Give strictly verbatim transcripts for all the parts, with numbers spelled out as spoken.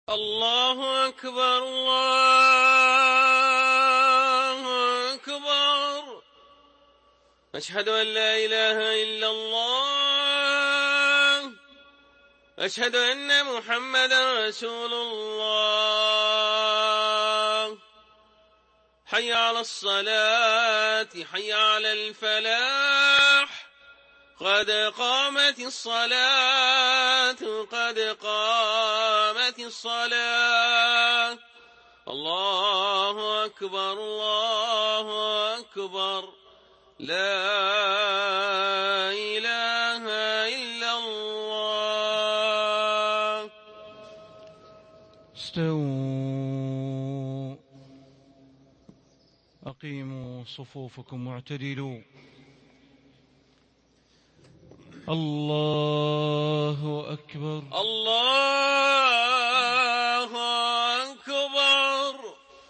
الله أكبر الله أكبر. أشهد أن لا إله إلا الله. أشهد أن محمدا رسول الله. حي على الصلاة حي على الفلاح. قد قامت الصلاة قد قامت الصلاة. الله أكبر الله أكبر. لا إله إلا الله. استووا أقيموا صفوفكم واعتدلوا. الله أكبر الله أكبر.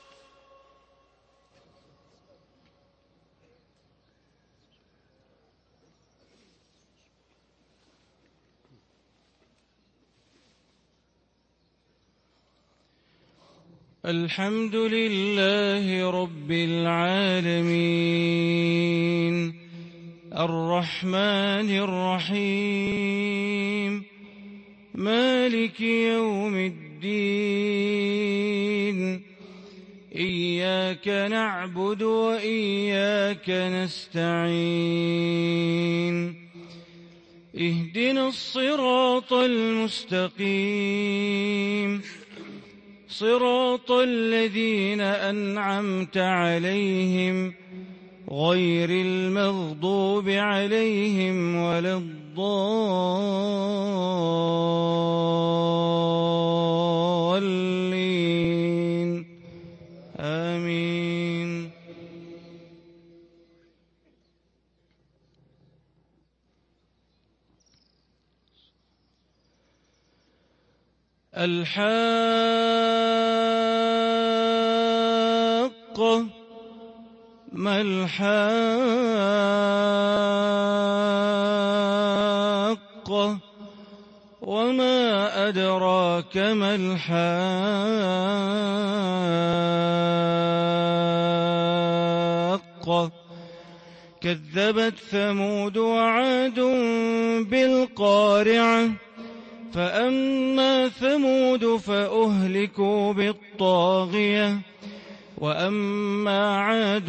الحمد لله رب العالمين الرحمن الرحيم مالك يوم الدين. إياك نعبد وإياك نستعين. اهدنا الصراط المستقيم صراط الذين أنعمت عليهم غير المغضوب عليهم ولا الضالين. آمين. الحاقة ما الحاقة وما أدراك ما الحاقة. كذبت ثمود وعاد بالقارعة. فأما ثمود فأهلكوا بالطاغية وأما عاد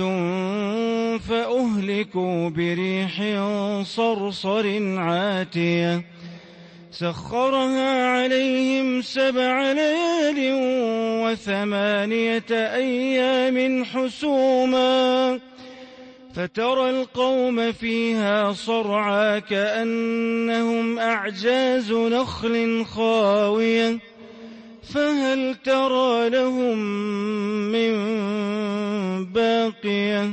فأهلكوا بريح صرصر عاتية سخرها عليهم سبع ليال وثمانية أيام حسوما فترى القوم فيها صرعى كأنهم أعجاز نخل خاوية فهل ترى لهم من باقية.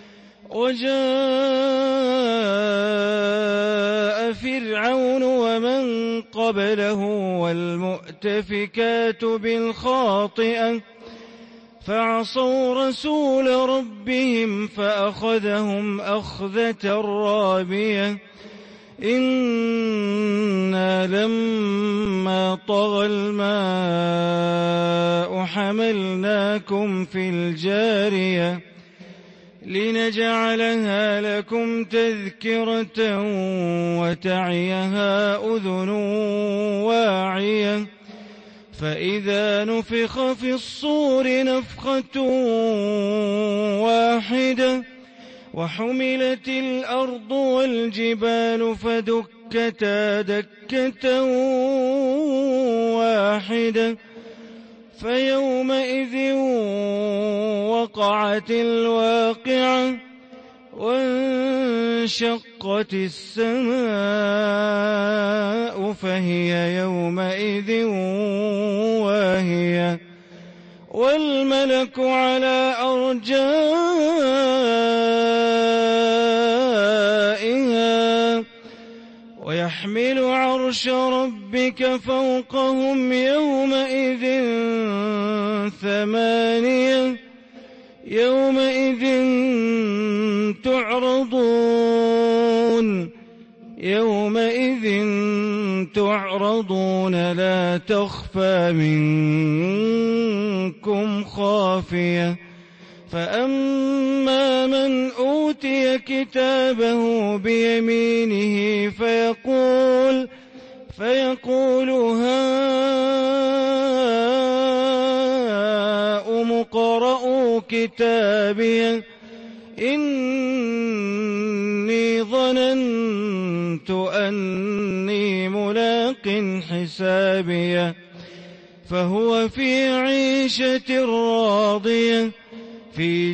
وجاء فرعون ومن قبله والمؤتفكات بالخاطئة فعصوا رسول ربهم فأخذهم أخذة رابية. إنا لما طغى الماء حملناكم في الجارية لنجعلها لكم تذكرة وتعيها أذن واعية. فإذا نفخ في الصور نفخة واحدة وحملت الأرض والجبال فدكتا دكة واحدة فيومئذ وقعت الواقعة وانشقت السماء فهي يومئذ واهية والملك على أرجائها ويحمل عرش ربك فوقهم يومئذ ثمانية يومئذ تعرضون يومئذ تعرضون لا تخفى منكم خافية فأما من أوتي كتابه بيمينه فيقول فيقول هاؤم اقرءوا كتابيه إني ظننت أني ملاق حسابيه فهو في عيشة راضية في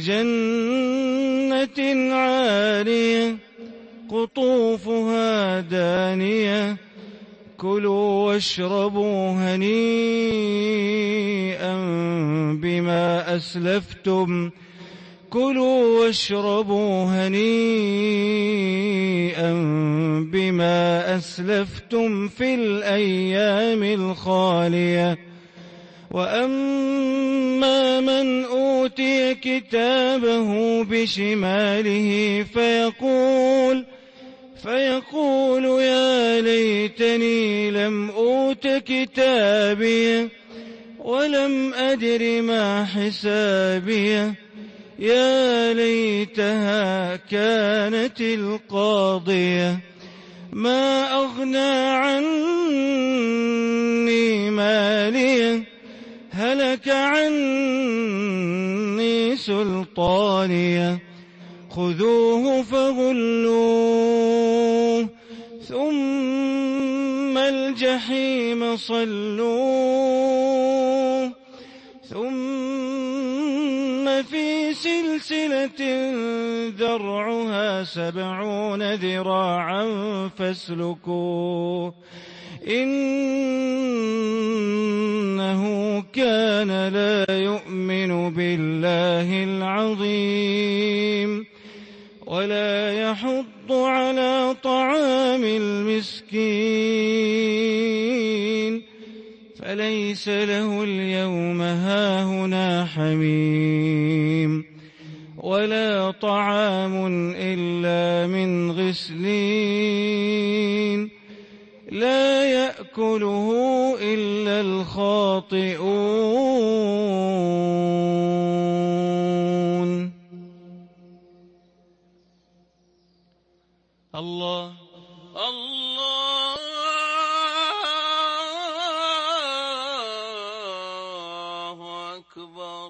جنة عالية قطوفها دانية كلوا واشربوا هنيئا بما أسلفتم كلوا واشربوا هنيئا بما أسلفتم في الأيام الخالية وأما من أوتي كتابه بشماله فيقول فيقول يا ليتني لم أوت كتابيه ولم أدر ما حسابيه يا ليتها كانت القاضية ما أغنى عني ماليه هلك عني سلطانيه خذوه فغلوه ثم الجحيم صلوه ثم في سلسلة ذرعها سبعون ذراعا فاسلكوه إنه كان لا يؤمن بالله العظيم ولا يحض على طعام المسكين فليس له اليوم هاهنا حميم ولا طعام إلا من غسلين لا يأكله إلا الخاطئون. الله الله أكبر.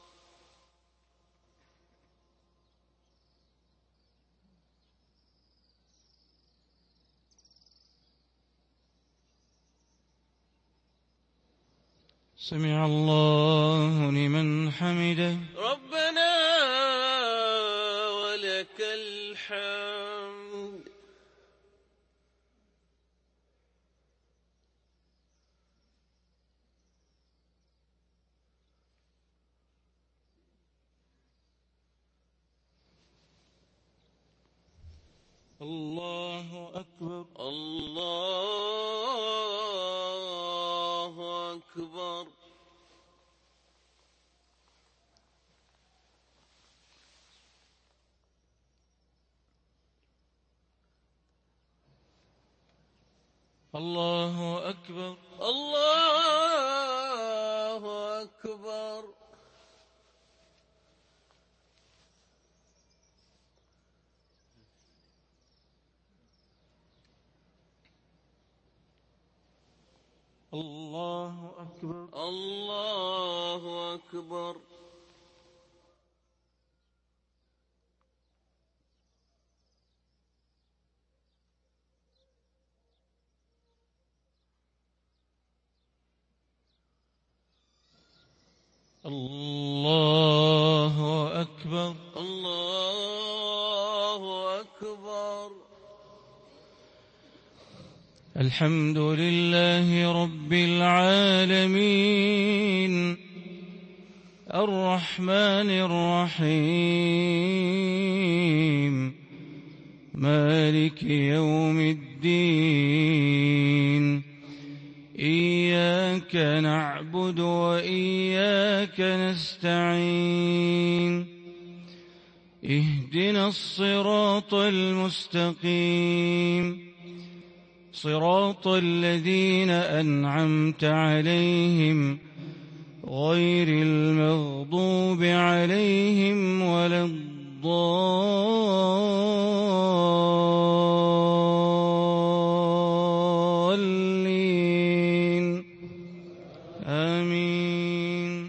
سمع الله لمن حمده ربنا ولك الحمد. الله أكبر الله أكبر. الله أكبر الله أكبر. الله أكبر الله أكبر. الله أكبر الله أكبر. الحمد لله رب العالمين الرحمن الرحيم مالك يوم الدين إياك نعبد وإياك نستعين اهدنا الصراط المستقيم صراط الذين أنعمت عليهم غير المغضوب عليهم ولا الضالين آمين.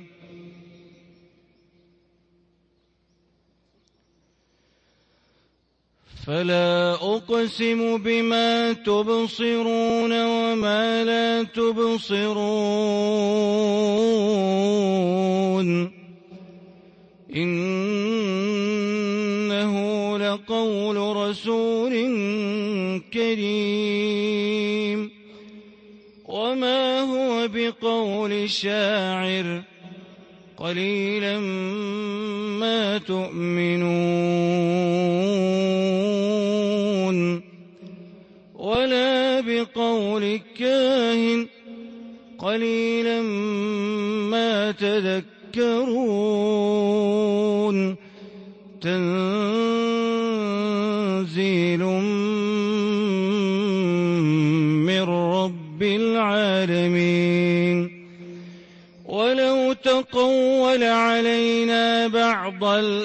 فلا أقسم بما تبصرون وما لا تبصرون إنه لقول رسول كريم وما هو بقول شاعر قليلا ما تؤمنون ولا بقول كاهن قليلا ما تذكرون تنزيل من رب العالمين. ولو تقول علينا بعض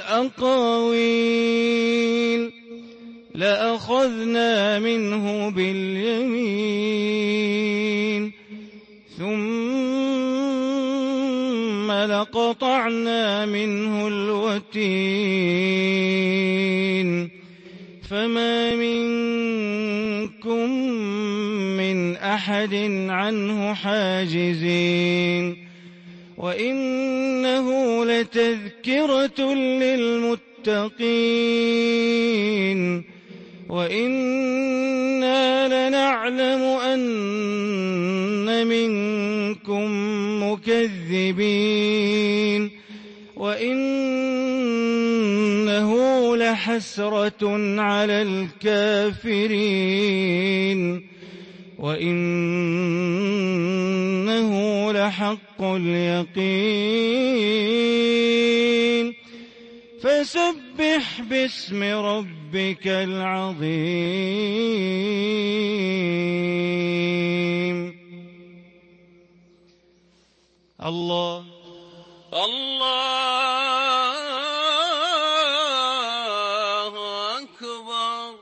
الأقاويل لأخذنا منه باليمين ثم لقطعنا منه الوتين فما منكم من أحد عنه حاجزين وإنه لتذكرة للمتقين وإنا لنعلم أن منكم مكذبين وإنه لحسرة على الكافرين وإنه لحق اليقين فسبح باسم ربك العظيم. الله الله أكبر.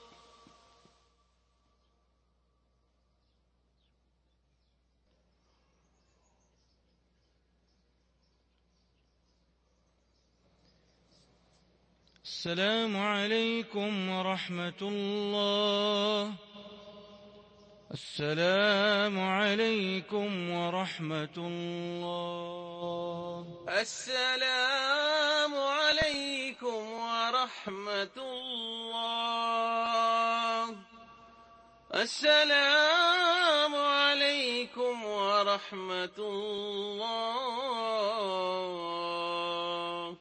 السلام عليكم ورحمة الله. السلام عليكم ورحمة الله. السلام عليكم ورحمة الله. السلام عليكم ورحمة الله.